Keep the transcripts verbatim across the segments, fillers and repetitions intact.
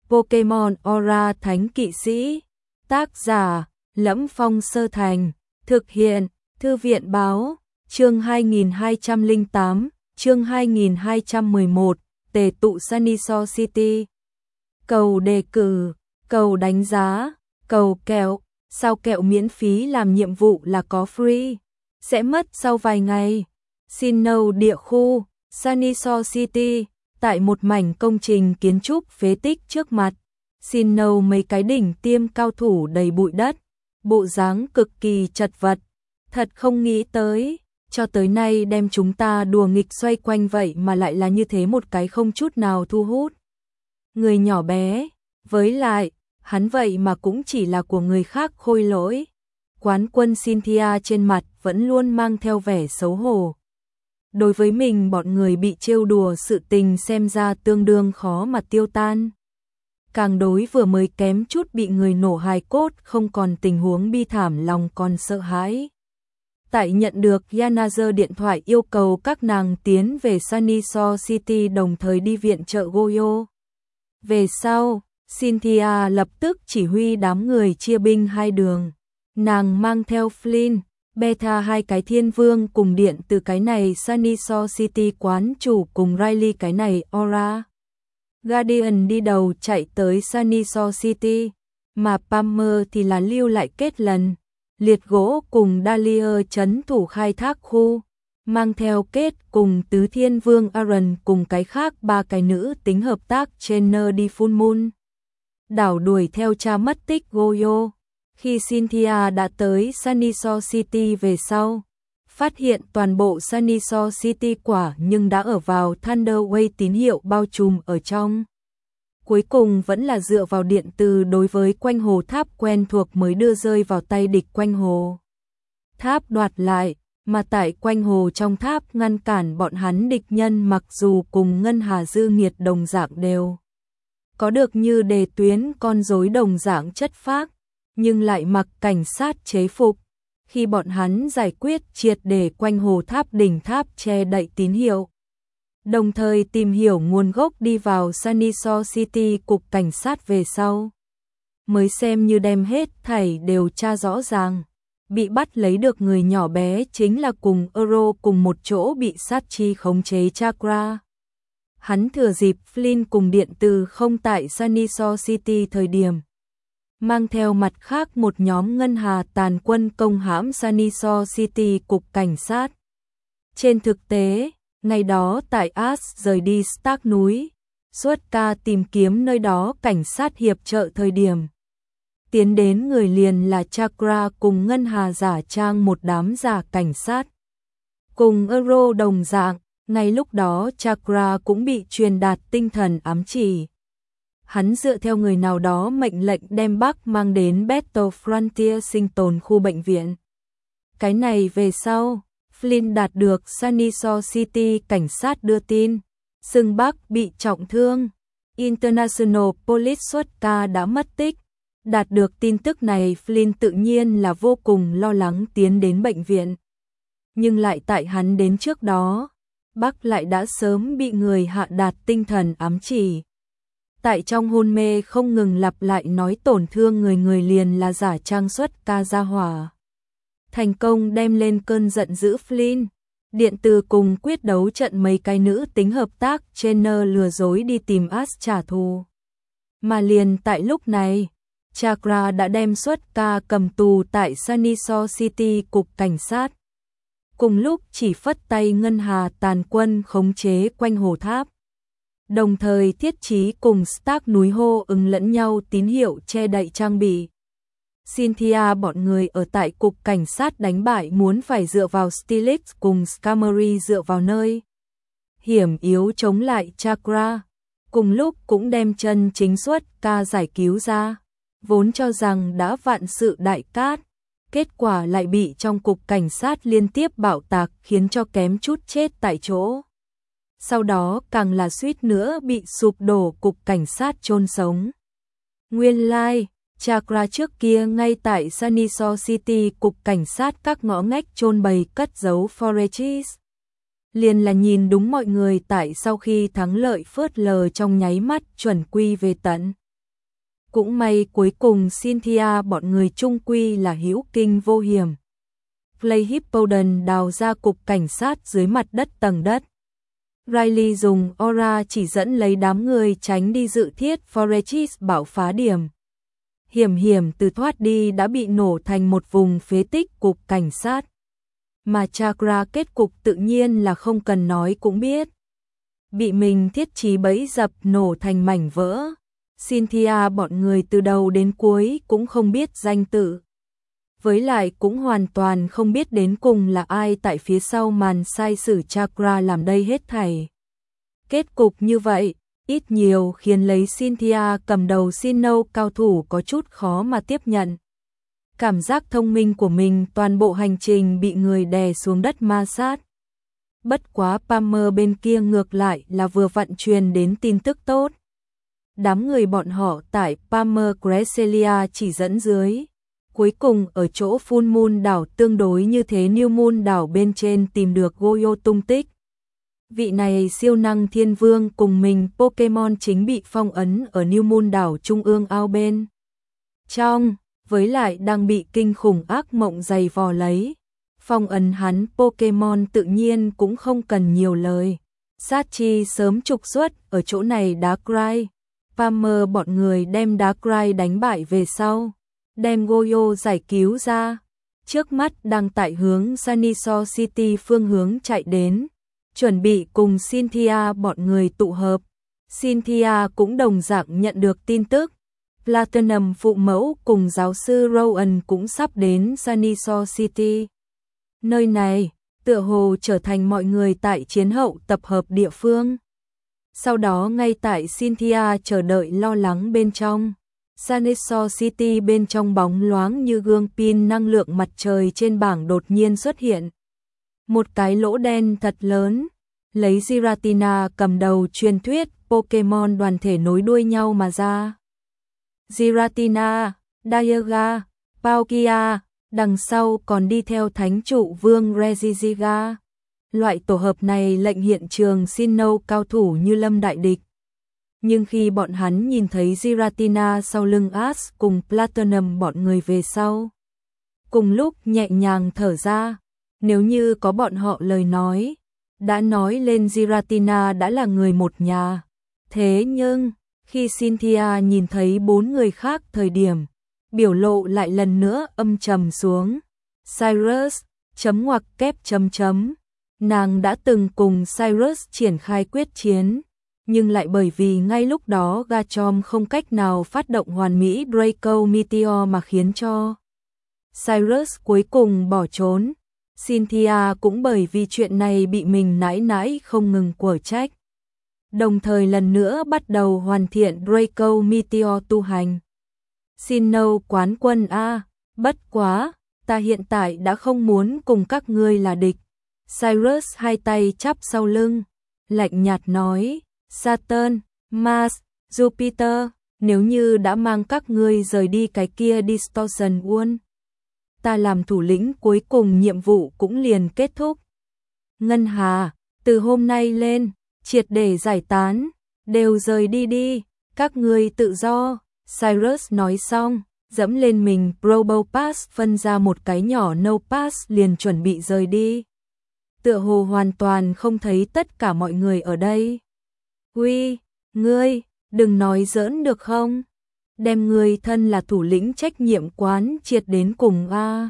Pokemon Aura Thánh Kỵ Sĩ. Tác giả: Lẫm Phong Sơ Thành. Thực hiện: Thư viện báo. Chương hai nghìn hai trăm lẻ tám, chương hai nghìn hai trăm mười một, tề tụ Sunyshore City. Cầu đề cử, cầu đánh giá, cầu kẹo, sao kẹo miễn phí làm nhiệm vụ là có free, sẽ mất sau vài ngày. Sinnoh địa khu, Sunyshore City, tại một mảnh công trình kiến trúc phế tích trước mặt. Sinnoh mấy cái đỉnh tiêm cao thủ đầy bụi đất, bộ dáng cực kỳ chật vật. Thật không nghĩ tới, cho tới nay đem chúng ta đùa nghịch xoay quanh vậy mà lại là như thế một cái không chút nào thu hút. Người nhỏ bé, với lại, hắn vậy mà cũng chỉ là của người khác khôi lỗi. Quán quân Cynthia trên mặt vẫn luôn mang theo vẻ xấu hổ. Đối với mình bọn người bị trêu đùa sự tình xem ra tương đương khó mà tiêu tan. Càng đối vừa mới kém chút bị người nổ hài cốt không còn tình huống bi thảm lòng còn sợ hãi. Tại nhận được Yanager điện thoại yêu cầu các nàng tiến về Sunyshore City đồng thời đi viện trợ Goyo. Về sau, Cynthia lập tức chỉ huy đám người chia binh hai đường. Nàng mang theo Flynn, Beta hai cái thiên vương cùng điện từ cái này Sunyshore City quán chủ cùng Riley cái này Aura Guardian đi đầu chạy tới Sunyshore City, mà Palmer thì là lưu lại kết lần. Liệt gỗ cùng Dahlia trấn thủ khai thác khu, mang theo kết cùng tứ thiên vương Aaron cùng cái khác ba cái nữ tính hợp tác Jenner đi Full Moon. Đảo đuổi theo cha mất tích Goyo. Khi Cynthia đã tới Sunyshore City về sau, phát hiện toàn bộ Sunyshore City quả nhưng đã ở vào Thunderwave tín hiệu bao trùm ở trong. Cuối cùng vẫn là dựa vào điện từ đối với quanh hồ tháp quen thuộc mới đưa rơi vào tay địch quanh hồ tháp đoạt lại, mà tại quanh hồ trong tháp ngăn cản bọn hắn địch nhân mặc dù cùng Ngân Hà Dư Nghiệt đồng dạng đều có được như đề tuyến con rối đồng dạng chất phác, nhưng lại mặc cảnh sát chế phục. Khi bọn hắn giải quyết triệt để quanh hồ tháp đỉnh tháp che đậy tín hiệu, đồng thời tìm hiểu nguồn gốc đi vào Sunyshore City cục cảnh sát về sau, mới xem như đem hết thảy điều tra rõ ràng. Bị bắt lấy được người nhỏ bé chính là cùng Euro cùng một chỗ bị sát chi khống chế Chakra. Hắn thừa dịp Flynn cùng điện từ không tại Sunyshore City thời điểm, mang theo mặt khác một nhóm Ngân Hà tàn quân công hãm Sunyshore City cục cảnh sát. Trên thực tế, ngày đó tại Ash rời đi Stark núi, suốt ca tìm kiếm nơi đó cảnh sát hiệp trợ thời điểm. Tiến đến người liền là Chakra cùng Ngân Hà giả trang một đám giả cảnh sát. Cùng Euro đồng dạng, ngay lúc đó Chakra cũng bị truyền đạt tinh thần ám chỉ. Hắn dựa theo người nào đó mệnh lệnh đem Bắc mang đến Battle Frontier sinh tồn khu bệnh viện. Cái này về sau, Flynn đạt được Sunyshore City cảnh sát đưa tin, xưng Bắc bị trọng thương. International Police xuất ca đã mất tích. Đạt được tin tức này Flynn tự nhiên là vô cùng lo lắng tiến đến bệnh viện. Nhưng lại tại hắn đến trước đó, Bắc lại đã sớm bị người hạ đạt tinh thần ám chỉ. Tại trong hôn mê không ngừng lặp lại nói tổn thương người người liền là giả trang xuất ca gia hỏa. Thành công đem lên cơn giận dữ Flynn. Điện từ cùng quyết đấu trận mấy cái nữ tính hợp tác Jenner lừa dối đi tìm Ash trả thù. Mà liền tại lúc này, Chakra đã đem xuất ca cầm tù tại Sunyshore City cục cảnh sát. Cùng lúc chỉ phất tay Ngân Hà tàn quân khống chế quanh hồ tháp. Đồng thời thiết trí cùng Stark núi hô ứng lẫn nhau tín hiệu che đậy trang bị. Cynthia bọn người ở tại cục cảnh sát đánh bại muốn phải dựa vào Stilix cùng Scamery dựa vào nơi hiểm yếu chống lại Chakra. Cùng lúc cũng đem chân chính xuất ca giải cứu ra. Vốn cho rằng đã vạn sự đại cát, kết quả lại bị trong cục cảnh sát liên tiếp bạo tạc khiến cho kém chút chết tại chỗ. Sau đó càng là suýt nữa bị sụp đổ cục cảnh sát chôn sống. Nguyên lai, like, Chakra trước kia ngay tại Sunyshore City cục cảnh sát các ngõ ngách chôn bày cất giấu Forages. Liền là nhìn đúng mọi người tại sau khi thắng lợi phớt lờ trong nháy mắt chuẩn quy về tận. Cũng may cuối cùng Cynthia bọn người chung quy là hữu kinh vô hiểm. Clay Hippodon đào ra cục cảnh sát dưới mặt đất tầng đất. Riley dùng aura chỉ dẫn lấy đám người tránh đi dự thiết Forechis bảo phá điểm. Hiểm hiểm từ thoát đi đã bị nổ thành một vùng phế tích cục cảnh sát. Mà Chakra kết cục tự nhiên là không cần nói cũng biết. Bị mình thiết trí bẫy dập nổ thành mảnh vỡ. Cynthia bọn người từ đầu đến cuối cũng không biết danh tự. Với lại cũng hoàn toàn không biết đến cùng là ai tại phía sau màn sai sử Chakra làm đây hết thảy. Kết cục như vậy, ít nhiều khiến lấy Cynthia cầm đầu Sinnoh cao thủ có chút khó mà tiếp nhận. Cảm giác thông minh của mình toàn bộ hành trình bị người đè xuống đất ma sát. Bất quá Palmer bên kia ngược lại là vừa vận truyền đến tin tức tốt. Đám người bọn họ tại Palmer Cresselia chỉ dẫn dưới. Cuối cùng ở chỗ Full Moon đảo tương đối như thế New Moon đảo bên trên tìm được Goyo tung tích. Vị này siêu năng thiên vương cùng mình Pokemon chính bị phong ấn ở New Moon đảo trung ương ao bên trong, với lại đang bị kinh khủng ác mộng dày vò lấy. Phong ấn hắn Pokemon tự nhiên cũng không cần nhiều lời. Sát chi sớm trục xuất ở chỗ này Darkrai. Palmer bọn người đem Darkrai đánh bại về sau, đem Goyo giải cứu ra. Trước mắt đang tại hướng Sunyshore City phương hướng chạy đến, chuẩn bị cùng Cynthia bọn người tụ hợp. Cynthia cũng đồng dạng nhận được tin tức. Platinum phụ mẫu cùng giáo sư Rowan cũng sắp đến Sunyshore City. Nơi này, tựa hồ trở thành mọi người tại chiến hậu tập hợp địa phương. Sau đó ngay tại Cynthia chờ đợi lo lắng bên trong, Sunyshore City bên trong bóng loáng như gương pin năng lượng mặt trời trên bảng đột nhiên xuất hiện. Một cái lỗ đen thật lớn, lấy Giratina cầm đầu truyền thuyết Pokemon đoàn thể nối đuôi nhau mà ra. Giratina, Dialga, Palkia, đằng sau còn đi theo thánh trụ vương Regigiga. Loại tổ hợp này lệnh hiện trường Sinnoh cao thủ như lâm đại địch. Nhưng khi bọn hắn nhìn thấy Giratina sau lưng Ash cùng Platinum bọn người về sau, cùng lúc nhẹ nhàng thở ra. Nếu như có bọn họ lời nói, đã nói lên Giratina đã là người một nhà. Thế nhưng, khi Cynthia nhìn thấy bốn người khác thời điểm, biểu lộ lại lần nữa âm trầm xuống. Cyrus, chấm ngoặc kép chấm chấm. Nàng đã từng cùng Cyrus triển khai quyết chiến, nhưng lại bởi vì ngay lúc đó Garchomp không cách nào phát động hoàn mỹ Draco Meteor mà khiến cho Cyrus cuối cùng bỏ trốn. Cynthia cũng bởi vì chuyện này bị mình nãi nãi không ngừng quở trách. Đồng thời lần nữa bắt đầu hoàn thiện Draco Meteor tu hành. Sinnoh quán quân A, bất quá, ta hiện tại đã không muốn cùng các ngươi là địch. Cyrus hai tay chắp sau lưng, lạnh nhạt nói, Saturn, Mars, Jupiter, nếu như đã mang các ngươi rời đi cái kia Distortion World, ta làm thủ lĩnh cuối cùng nhiệm vụ cũng liền kết thúc. Ngân Hà, từ hôm nay lên, triệt để giải tán, đều rời đi đi, các ngươi tự do. Cyrus nói xong, dẫm lên mình Probo Pass phân ra một cái nhỏ No Pass liền chuẩn bị rời đi. Tựa hồ hoàn toàn không thấy tất cả mọi người ở đây. Uy, ngươi, đừng nói giỡn được không? Đem ngươi thân là thủ lĩnh trách nhiệm quán triệt đến cùng a.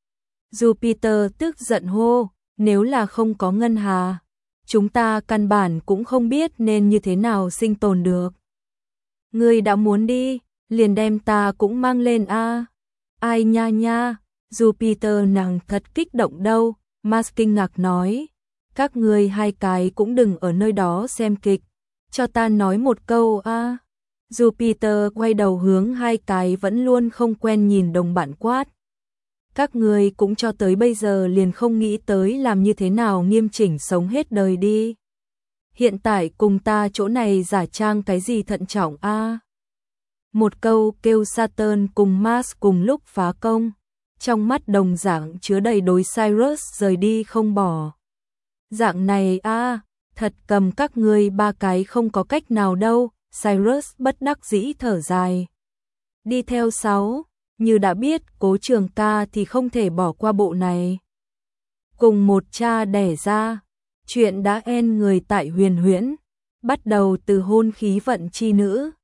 Jupiter tức giận hô, nếu là không có Ngân Hà, chúng ta căn bản cũng không biết nên như thế nào sinh tồn được. Ngươi đã muốn đi, liền đem ta cũng mang lên a. Ai nha nha, Jupiter nàng thật kích động đâu. Mars kinh ngạc nói, các ngươi hai cái cũng đừng ở nơi đó xem kịch, cho ta nói một câu a. Jupiter quay đầu hướng hai cái vẫn luôn không quen nhìn đồng bạn quát. Các ngươi cũng cho tới bây giờ liền không nghĩ tới làm như thế nào nghiêm chỉnh sống hết đời đi. Hiện tại cùng ta chỗ này giả trang cái gì thận trọng a. Một câu kêu Saturn cùng Mars cùng lúc phá công. Trong mắt đồng dạng chứa đầy đối Cyrus rời đi không bỏ. Dạng này a, thật cầm các ngươi ba cái không có cách nào đâu. Cyrus bất đắc dĩ thở dài. Đi theo sáu, như đã biết Cố Trường Ca thì không thể bỏ qua bộ này. Cùng một cha đẻ ra, chuyện đã en người tại Huyền Huyễn, bắt đầu từ hôn khí vận chi nữ,